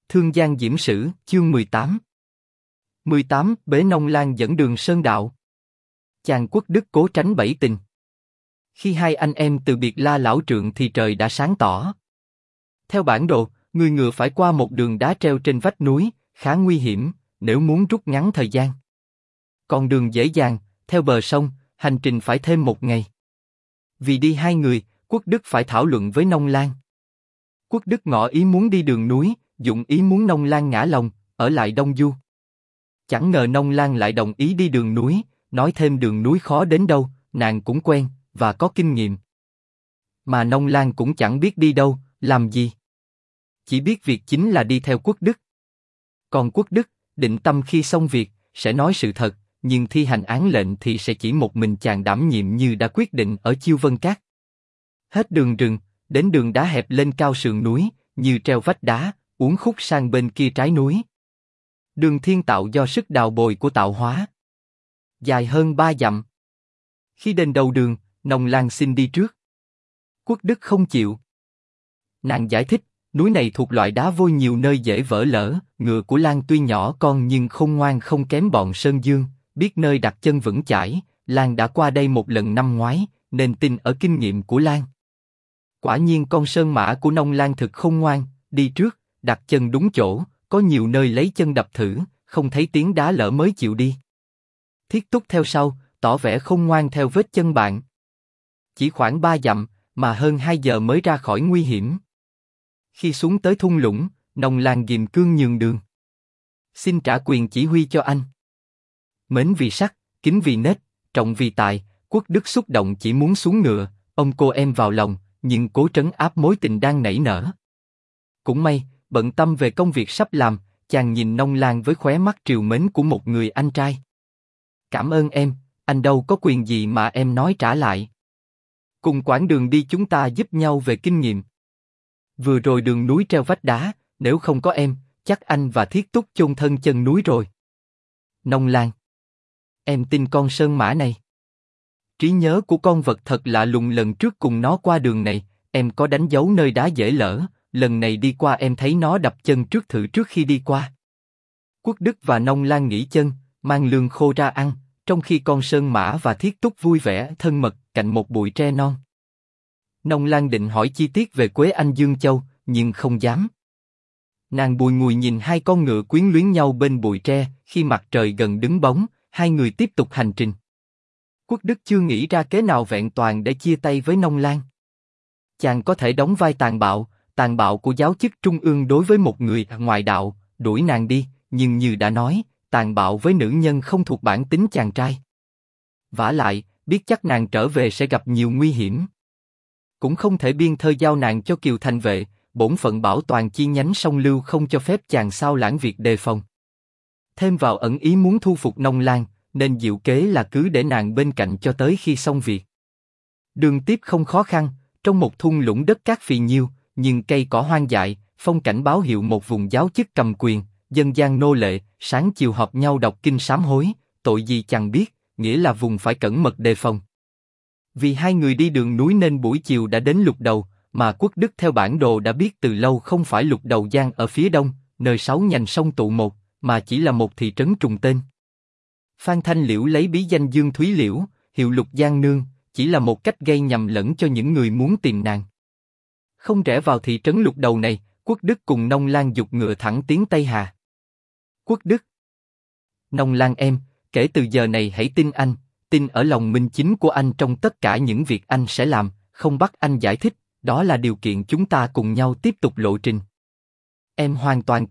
Thương Giang Diễm Sử, chương 18. 18. Bế Nông Lan dẫn đường sơn đạo. Chàng Quốc Đức cố tránh bẫy tình. Khi hai anh em từ biệt La lão trượng thì trời đã sáng tỏ. Theo bản đồ, người ngựa phải qua một đường đá treo trên vách núi, khá nguy hiểm, nếu muốn rút ngắn thời gian. Còn đường dễ dàng, theo bờ sông, hành trình phải thêm một ngày. Vì đi hai người, Quốc Đức phải thảo luận với Nông Lan. Quốc Đức ngỏ ý muốn đi đường núi, dụng ý muốn Nông Lan ngả lòng, ở lại Đông Du. Chẳng ngờ Nông Lan lại đồng ý đi đường núi, nói thêm đường núi khó đến đâu, nàng cũng quen, và có kinh nghiệm. Mà Nông Lan cũng chẳng biết đi đâu, làm gì. Chỉ biết việc chính là đi theo Quốc Đức. Còn Quốc Đức, định tâm khi xong việc, sẽ nói sự thật, nhưng thi hành án lệnh thì sẽ chỉ một mình chàng đảm nhiệm như đã quyết định ở Chiêu Vân Cát. Hết đường rừng, đến đường đá hẹp lên cao sườn núi, như treo vách đá, uốn khúc sang bên kia trái núi. Đường thiên tạo do sức đào bồi của tạo hóa. Dài hơn 3 dặm. Khi đến đầu đường, Nông Lan xin đi trước. Quốc Đức không chịu. Nàng giải thích, núi này thuộc loại đá vôi nhiều nơi dễ vỡ lở, ngựa của Lan tuy nhỏ con nhưng khôn ngoan không kém bọn Sơn Dương, biết nơi đặt chân vững chãi, Lan đã qua đây một lần năm ngoái, nên tin ở kinh nghiệm của Lan. Quả nhiên con sơn mã của Nông Lan thực khôn ngoan, đi trước, đặt chân đúng chỗ, có nhiều nơi lấy chân đập thử, không thấy tiếng đá lở mới chịu đi. Thiết Túc theo sau, tỏ vẻ khôn ngoan theo vết chân bạn. Chỉ khoảng 3 dặm, mà hơn 2 giờ mới ra khỏi nguy hiểm. Khi xuống tới thung lũng, Nông Lan ghìm cương nhường đường. Xin trả quyền chỉ huy cho anh. Mến vì sắc, kính vì nết, trọng vì tài, Quốc Đức xúc động chỉ muốn xuống ngựa, ôm cô em vào lòng, nhưng cố trấn áp mối tình đang nảy nở. Cũng may, bận tâm về công việc sắp làm, chàng nhìn Nông Lan với khóe mắt trìu mến của một người anh trai. Cảm ơn em, anh đâu có quyền gì mà em nói trả lại. Cùng quãng đường đi chúng ta giúp nhau về kinh nghiệm. Vừa rồi đường núi treo vách đá, nếu không có em, chắc anh và Thiết Túc chôn thân chân núi rồi. Nông Lan, em tin con sơn mã này. Trí nhớ của con vật thật lạ lùng, lần trước cùng nó qua đường này, em có đánh dấu nơi đá dễ lở, lần này đi qua em thấy nó đập chân trước thử trước khi đi qua. Quốc Đức và Nông Lan nghỉ chân, mang lương khô ra ăn, trong khi con sơn mã và Thiết Túc vui vẻ thân mật cạnh một bụi tre non. Nông Lan định hỏi chi tiết về Quế Anh Dương Châu, nhưng không dám. Nàng bùi ngùi nhìn hai con ngựa quyến luyến nhau bên bụi tre, khi mặt trời gần đứng bóng, hai người tiếp tục hành trình. Quốc Đức chưa nghĩ ra kế nào vẹn toàn để chia tay với Nông Lan. Chàng có thể đóng vai tàn bạo của giáo chức trung ương đối với một người ngoại đạo, đuổi nàng đi, nhưng như đã nói, tàn bạo với nữ nhân không thuộc bản tính chàng trai. Vả lại, biết chắc nàng trở về sẽ gặp nhiều nguy hiểm. Cũng không thể biên thơ giao nàng cho Kiều Thành vệ, bổn phận bảo toàn chi nhánh sông Lưu không cho phép chàng sao lãng việc đề phòng. Thêm vào ẩn ý muốn thu phục Nông Lan, nên diệu kế là cứ để nàng bên cạnh cho tới khi xong việc. Đường tiếp không khó khăn, trong một thung lũng đất cát phì nhiêu, nhưng cây cỏ hoang dại, phong cảnh báo hiệu một vùng giáo chức cầm quyền, dân gian nô lệ, sáng chiều họp nhau đọc kinh sám hối, tội gì chẳng biết, nghĩa là vùng phải cẩn mật đề phòng. Vì hai người đi đường núi nên buổi chiều đã đến Lục Đầu, mà Quốc Đức theo bản đồ đã biết từ lâu không phải Lục Đầu Giang ở phía đông, nơi 6 nhành sông tụ một, mà chỉ là một thị trấn trùng tên. Phan Thanh Liễu lấy bí danh Dương Thúy Liễu, hiệu Lục Giang Nương, chỉ là một cách gây nhầm lẫn cho những người muốn tìm nàng. Không rẽ vào thị trấn Lục Đầu này, Quốc Đức cùng Nông Lan giục ngựa thẳng tiến Tây Hà. Quốc Đức, Nông Lan em, kể từ giờ này hãy tin anh, tin ở lòng minh chính của anh trong tất cả những việc anh sẽ làm, không bắt anh giải thích, đó là điều kiện chúng ta cùng nhau tiếp tục lộ trình. Em hoàn toàn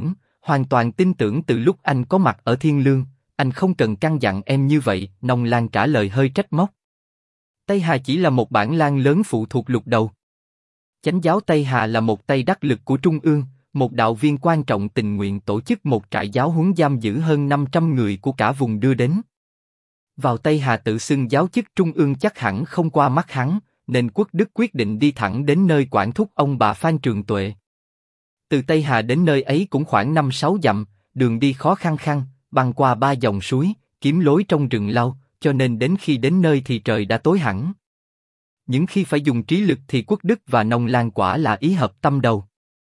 tin tưởng từ lúc anh có mặt ở Thiên Lương, anh không cần căn dặn em như vậy, Nông Lan trả lời hơi trách móc. Tây Hà chỉ là một bản lang lớn phụ thuộc Lục Đầu. Chánh giáo Tây Hà là một tay đắc lực của Trung ương, một đạo viên quan trọng tình nguyện tổ chức một trại giáo huấn giam giữ hơn 500 người của cả vùng đưa đến. Vào Tây Hà tự xưng giáo chức Trung ương chắc hẳn không qua mắt hắn, nên Quốc Đức quyết định đi thẳng đến nơi quản thúc ông bà Phan Trường Tuệ. Từ Tây Hà đến nơi ấy cũng khoảng 5-6 dặm, đường đi khó khăn, băng qua 3 dòng suối, kiếm lối trong rừng lau, cho nên đến khi đến nơi thì trời đã tối hẳn. Những khi phải dùng trí lực thì Quốc Đức và Nông Lan quả là ý hợp tâm đầu.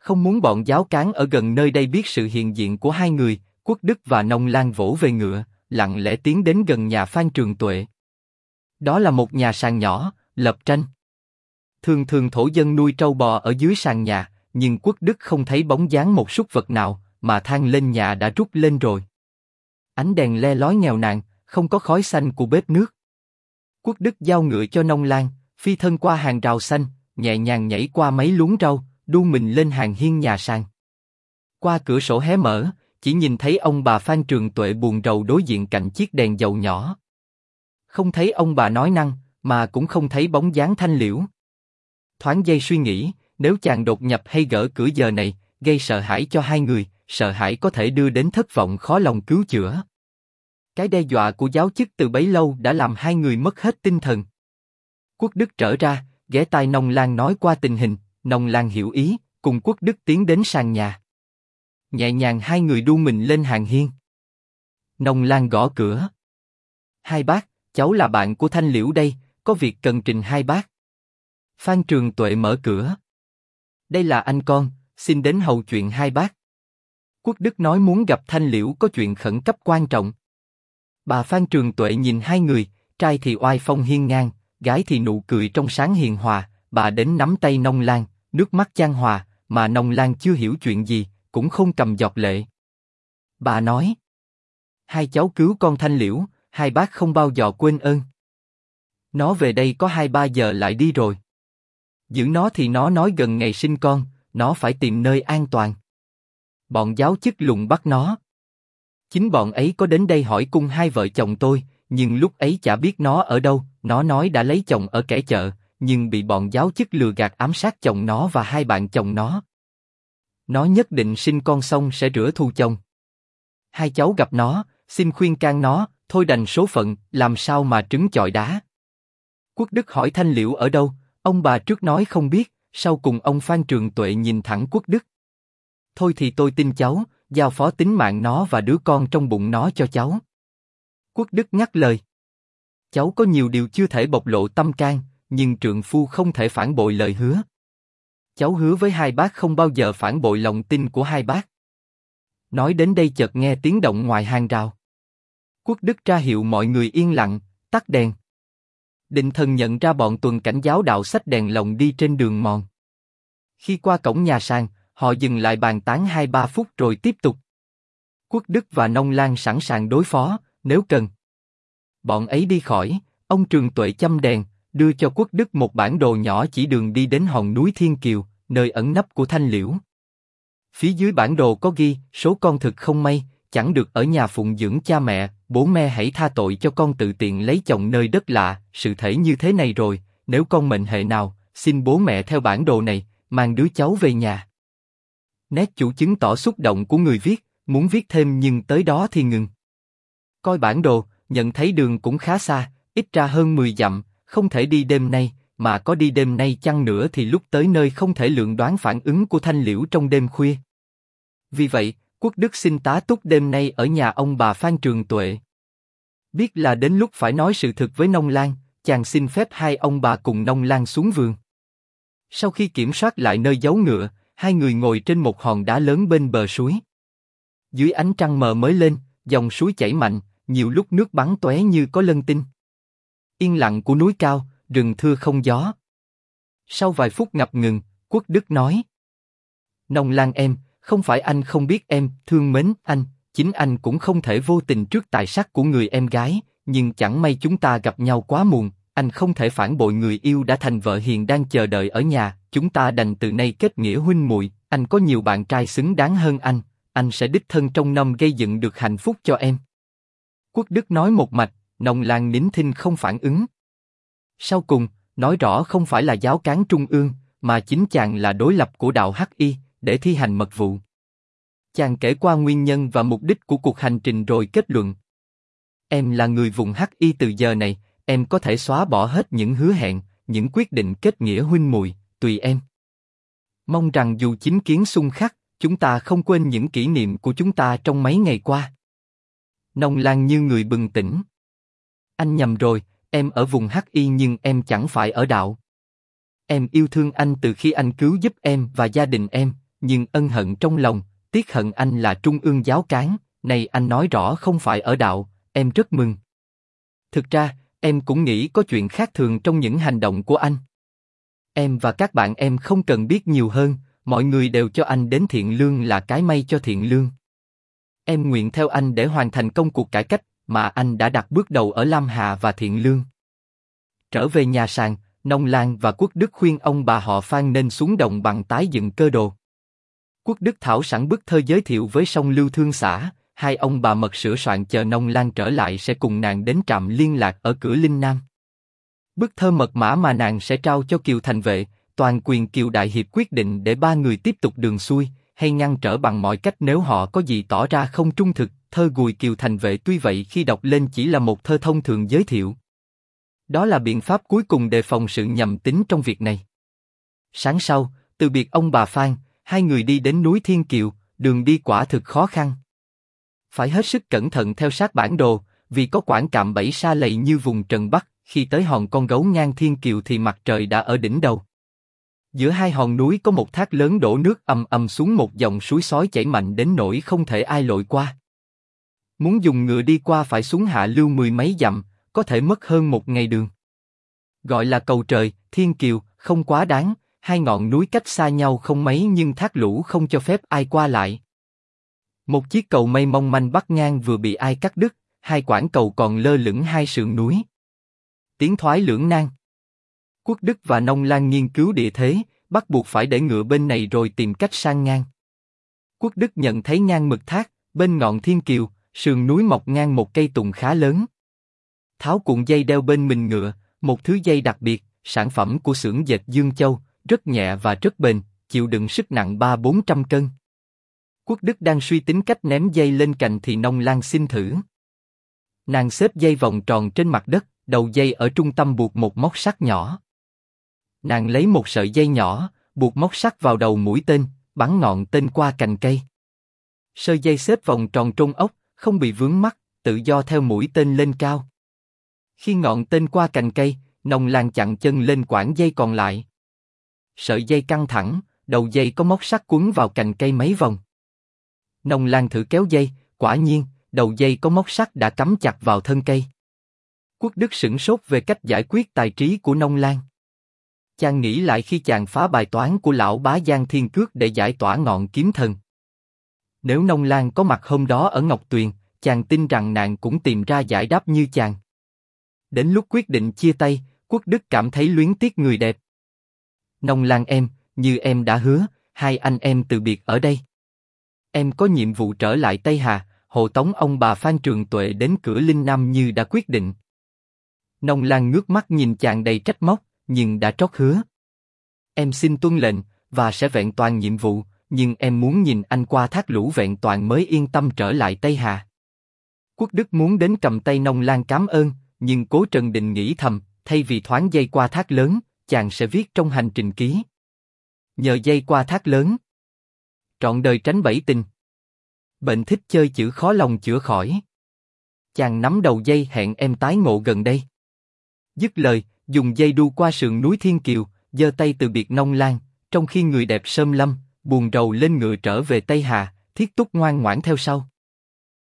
Không muốn bọn giáo cán ở gần nơi đây biết sự hiện diện của hai người, Quốc Đức và Nông Lan vỗ về ngựa, lặng lẽ tiến đến gần nhà Phan Trường Tuệ. Đó là một nhà sàn nhỏ, lợp tranh. Thường thường thổ dân nuôi trâu bò ở dưới sàn nhà, nhưng Quốc Đức không thấy bóng dáng một súc vật nào, mà thang lên nhà đã rút lên rồi. Ánh đèn le lói nghèo nàn, không có khói xanh của bếp nước. Quốc Đức giao ngựa cho Nông Lan, phi thân qua hàng rào xanh, nhẹ nhàng nhảy qua mấy luống rau, đu mình lên hàng hiên nhà sàn. Qua cửa sổ hé mở, chỉ nhìn thấy ông bà Phan Trường Tuệ buồn rầu đối diện cạnh chiếc đèn dầu nhỏ. Không thấy ông bà nói năng, mà cũng không thấy bóng dáng Thanh Liễu. Thoáng giây suy nghĩ, nếu chàng đột nhập hay gỡ cửa giờ này, gây sợ hãi cho hai người, sợ hãi có thể đưa đến thất vọng khó lòng cứu chữa. Cái đe dọa của giáo chức từ bấy lâu đã làm hai người mất hết tinh thần. Quốc Đức trở ra, ghé tai Nông Lan nói qua tình hình, Nông Lan hiểu ý, cùng Quốc Đức tiến đến sàn nhà. Nhẹ nhàng hai người đu mình lên hàng hiên. Nông Lan gõ cửa. Hai bác, cháu là bạn của Thanh Liễu đây, có việc cần trình hai bác. Phan Trường Tuệ mở cửa. Đây là anh con, xin đến hầu chuyện hai bác. Quốc Đức nói muốn gặp Thanh Liễu có chuyện khẩn cấp quan trọng. Bà Phan Trường Tuệ nhìn hai người, trai thì oai phong hiên ngang, gái thì nụ cười trong sáng hiền hòa, bà đến nắm tay Nông Lan, nước mắt chan hòa, mà Nông Lan chưa hiểu chuyện gì, cũng không cầm giọt lệ. Bà nói, hai cháu cứu con Thanh Liễu, hai bác không bao giờ quên ơn. Nó về đây có 2-3 giờ lại đi rồi. Giữ nó thì nó nói gần ngày sinh con, nó phải tìm nơi an toàn. Bọn giáo chức lùng bắt nó. Chính bọn ấy có đến đây hỏi cung hai vợ chồng tôi, nhưng lúc ấy chả biết nó ở đâu, nó nói đã lấy chồng ở kẻ chợ, nhưng bị bọn giáo chức lừa gạt ám sát chồng nó và hai bạn chồng nó. Nó nhất định sinh con xong sẽ rửa thù chồng. Hai cháu gặp nó, xin khuyên can nó, thôi đành số phận, làm sao mà trứng chọi đá. Quốc Đức hỏi Thanh Liễu ở đâu, ông bà trước nói không biết, sau cùng ông Phan Trường Tuệ nhìn thẳng Quốc Đức. Thôi thì tôi tin cháu, giao phó tính mạng nó và đứa con trong bụng nó cho cháu. Quốc Đức ngắt lời. Cháu có nhiều điều chưa thể bộc lộ tâm can, nhưng trượng phu không thể phản bội lời hứa. Cháu hứa với hai bác không bao giờ phản bội lòng tin của hai bác. Nói đến đây chợt nghe tiếng động ngoài hàng rào. Quốc Đức ra hiệu mọi người yên lặng, tắt đèn. Định Thần nhận ra bọn tuần cảnh giáo đạo xách đèn lồng đi trên đường mòn. Khi qua cổng nhà sàn, họ dừng lại bàn tán 2-3 phút rồi tiếp tục. Quốc Đức và Nông Lan sẵn sàng đối phó, nếu cần. Bọn ấy đi khỏi, ông Trường Tuệ châm đèn, đưa cho Quốc Đức một bản đồ nhỏ chỉ đường đi đến hòn núi Thiên Kiều, nơi ẩn nấp của Thanh Liễu. Phía dưới bản đồ có ghi, số con thực không may, chẳng được ở nhà phụng dưỡng cha mẹ, bố mẹ hãy tha tội cho con tự tiện lấy chồng nơi đất lạ, sự thể như thế này rồi, nếu con mệnh hệ nào, xin bố mẹ theo bản đồ này, mang đứa cháu về nhà. Nét chủ chứng tỏ xúc động của người viết, muốn viết thêm nhưng tới đó thì ngừng. Coi bản đồ, nhận thấy đường cũng khá xa, ít ra hơn 10 dặm, không thể đi đêm nay, mà có đi đêm nay chăng nữa thì lúc tới nơi không thể lượng đoán phản ứng của Thanh Liễu trong đêm khuya. Vì vậy, Quốc Đức xin tá túc đêm nay ở nhà ông bà Phan Trường Tuệ. Biết là đến lúc phải nói sự thực với Nông Lan, chàng xin phép hai ông bà cùng Nông Lan xuống vườn. Sau khi kiểm soát lại nơi giấu ngựa, hai người ngồi trên một hòn đá lớn bên bờ suối. Dưới ánh trăng mờ mới lên, dòng suối chảy mạnh, nhiều lúc nước bắn tóe như có lân tinh. Yên lặng của núi cao, rừng thưa không gió. Sau vài phút ngập ngừng, Quốc Đức nói: Nông Lan em, không phải anh không biết em thương mến anh, chính anh cũng không thể vô tình trước tài sắc của người em gái, nhưng chẳng may chúng ta gặp nhau quá muộn, anh không thể phản bội người yêu đã thành vợ hiền đang chờ đợi ở nhà, chúng ta đành từ nay kết nghĩa huynh muội, anh có nhiều bạn trai xứng đáng hơn anh sẽ đích thân trông nom gây dựng được hạnh phúc cho em. Quốc Đức nói một mạch, Nông Lan nín thinh không phản ứng. Sau cùng, nói rõ không phải là giáo cán trung ương, mà chính chàng là đối lập của đạo Hắc Y, để thi hành mật vụ. Chàng kể qua nguyên nhân và mục đích của cuộc hành trình rồi kết luận. Em là người vùng Hắc Y từ giờ này, em có thể xóa bỏ hết những hứa hẹn, những quyết định kết nghĩa huynh muội, tùy em. Mong rằng dù chính kiến xung khắc, chúng ta không quên những kỷ niệm của chúng ta trong mấy ngày qua. Nông Lan như người bừng tỉnh. Anh nhầm rồi, em ở vùng Hắc Y nhưng em chẳng phải ở đạo. Em yêu thương anh từ khi anh cứu giúp em và gia đình em, nhưng ân hận trong lòng, tiếc hận anh là trung ương giáo cán, này anh nói rõ không phải ở đạo, em rất mừng. Thực ra, em cũng nghĩ có chuyện khác thường trong những hành động của anh. Em và các bạn em không cần biết nhiều hơn, mọi người đều cho anh đến Thiện Lương là cái may cho Thiện Lương. Em nguyện theo anh để hoàn thành công cuộc cải cách mà anh đã đặt bước đầu ở Lam Hà và Thiện Lương. Trở về nhà sàn, Nông Lan và Quốc Đức khuyên ông bà họ Phan nên xuống đồng bằng tái dựng cơ đồ. Quốc Đức thảo sẵn bức thơ giới thiệu với song Lưu Thương xã, hai ông bà mật sửa soạn chờ Nông Lan trở lại sẽ cùng nàng đến trạm liên lạc ở cửa Linh Nam. Bức thơ mật mã mà nàng sẽ trao cho Kiều Thành Vệ, toàn quyền Kiều Đại Hiệp quyết định để ba người tiếp tục đường xuôi, hay ngăn trở bằng mọi cách nếu họ có gì tỏ ra không trung thực. Thơ gùi Kiều Thành Vệ tuy vậy khi đọc lên chỉ là một thơ thông thường giới thiệu. Đó là biện pháp cuối cùng đề phòng sự nhầm tính trong việc này. Sáng sau, từ biệt ông bà Phan, hai người đi đến núi Thiên Kiều, đường đi quả thực khó khăn. Phải hết sức cẩn thận theo sát bản đồ, vì có quãng cạm bẫy sa lầy như vùng Trần Bắc, khi tới hòn con gấu ngang Thiên Kiều thì mặt trời đã ở đỉnh đầu. Giữa hai hòn núi có một thác lớn đổ nước ầm ầm xuống một dòng suối sói chảy mạnh đến nỗi không thể ai lội qua. Muốn dùng ngựa đi qua phải xuống hạ lưu mười mấy dặm, có thể mất hơn một ngày đường. Gọi là cầu trời, Thiên Kiều, không quá đáng, hai ngọn núi cách xa nhau không mấy nhưng thác lũ không cho phép ai qua lại. Một chiếc cầu mây mong manh bắc ngang vừa bị ai cắt đứt, hai quãng cầu còn lơ lửng hai sườn núi. Tiến thoái lưỡng nan. Quốc Đức và Nông Lan nghiên cứu địa thế, bắt buộc phải để ngựa bên này rồi tìm cách sang ngang. Quốc Đức nhận thấy ngang mực thác, bên ngọn Thiên Kiều, sườn núi mọc ngang một cây tùng khá lớn. Tháo cuộn dây đeo bên mình ngựa, một thứ dây đặc biệt, sản phẩm của xưởng dệt Dương Châu, rất nhẹ và rất bền, chịu đựng sức nặng 300-400 cân. Quốc Đức đang suy tính cách ném dây lên cành thì Nông Lan xin thử. Nàng xếp dây vòng tròn trên mặt đất, đầu dây ở trung tâm buộc một móc sắt nhỏ. Nàng lấy một sợi dây nhỏ, buộc móc sắt vào đầu mũi tên, bắn ngọn tên qua cành cây. Sợi dây xếp vòng tròn trung ốc, không bị vướng mắc, tự do theo mũi tên lên cao. Khi ngọn tên qua cành cây, Nông Lan chặn chân lên quãng dây còn lại. Sợi dây căng thẳng, đầu dây có móc sắt quấn vào cành cây mấy vòng. Nông Lan thử kéo dây, quả nhiên, đầu dây có móc sắt đã cắm chặt vào thân cây. Quốc Đức sửng sốt về cách giải quyết tài trí của Nông Lan. Chàng nghĩ lại khi chàng phá bài toán của lão bá Giang Thiên Cước để giải tỏa ngọn kiếm thần. Nếu Nông Lan có mặt hôm đó ở Ngọc Tuyền, chàng tin rằng nàng cũng tìm ra giải đáp như chàng. Đến lúc quyết định chia tay, Quốc Đức cảm thấy luyến tiếc người đẹp. Nông Lan em, như em đã hứa, hai anh em từ biệt ở đây. Em có nhiệm vụ trở lại Tây Hà, hộ tống ông bà Phan Trường Tuệ đến cửa Linh Nam như đã quyết định. Nông Lan ngước mắt nhìn chàng đầy trách móc, nhưng đã trót hứa. Em xin tuân lệnh, và sẽ vẹn toàn nhiệm vụ, nhưng em muốn nhìn anh qua thác lũ vẹn toàn mới yên tâm trở lại Tây Hà. Quốc Đức muốn đến cầm tay Nông Lan cảm ơn, nhưng Cố Trần Đình nghĩ thầm, thay vì thoáng dây qua thác lớn, chàng sẽ viết trong hành trình ký. Nhờ dây qua thác lớn, trọn đời tránh bẫy tình. Bệnh thích chơi chữ khó lòng chữa khỏi. Chàng nắm đầu dây hẹn em tái ngộ gần đây. Dứt lời, dùng dây đu qua sườn núi Thiên Kiều, giơ tay từ biệt Nông Lan, trong khi người đẹp Sơm Lâm buồn rầu lên ngựa trở về Tây Hà, Thiết Túc ngoan ngoãn theo sau.